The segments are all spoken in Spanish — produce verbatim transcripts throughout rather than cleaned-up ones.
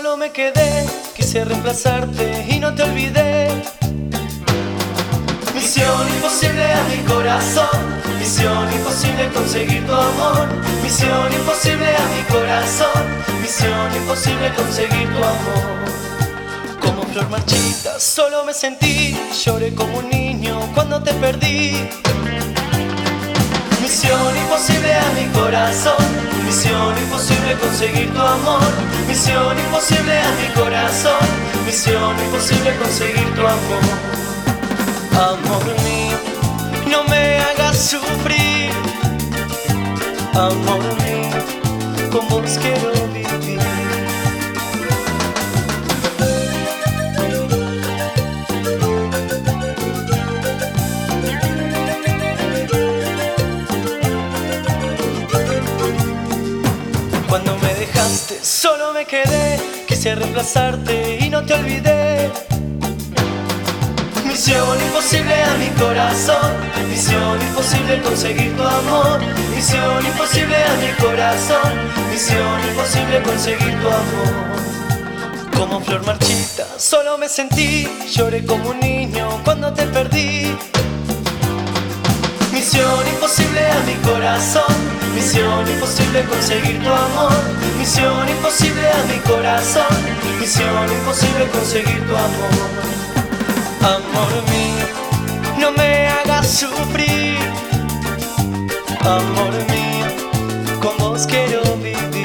solo me quedé. Quise reemplazarte y no te olvidé. Misión imposible a mi corazón, misión imposible conseguir tu amor. Misión imposible a mi corazón, misión imposible conseguir tu amor. Como flor marchita solo me sentí, lloré como un niño cuando te perdí. Misión imposible a mi corazón, misión imposible conseguir tu amor. Misión imposible a mi corazón, misión imposible conseguir tu amor. Amor mío, no me hagas sufrir. Amor mío, con vos quiero vivir. Cuando me dejaste solo me quedé. Quise reemplazarte y no te olvidé. Misión imposible a mi corazón, misión imposible conseguir tu amor. Misión imposible a mi corazón, misión imposible conseguir tu amor. Como flor marchita solo me sentí, lloré como un niño cuando te perdí. Misión imposible a mi corazón, misión imposible conseguir tu amor. Misión imposible a mi corazón, misión imposible conseguir tu amor. Amor mío, no me hagas sufrir. Amor mío, con vos quiero vivir.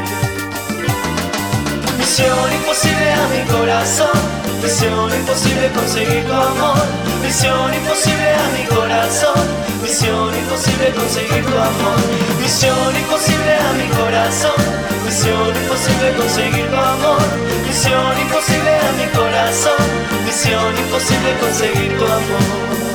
Misión imposible a mi corazón, misión imposible conseguir tu amor. Misión imposible a mi corazón, misión imposible conseguir tu amor. Misión imposible a mi corazón, misión imposible conseguir tu amor. Misión imposible a mi corazón, misión imposible conseguir tu amor.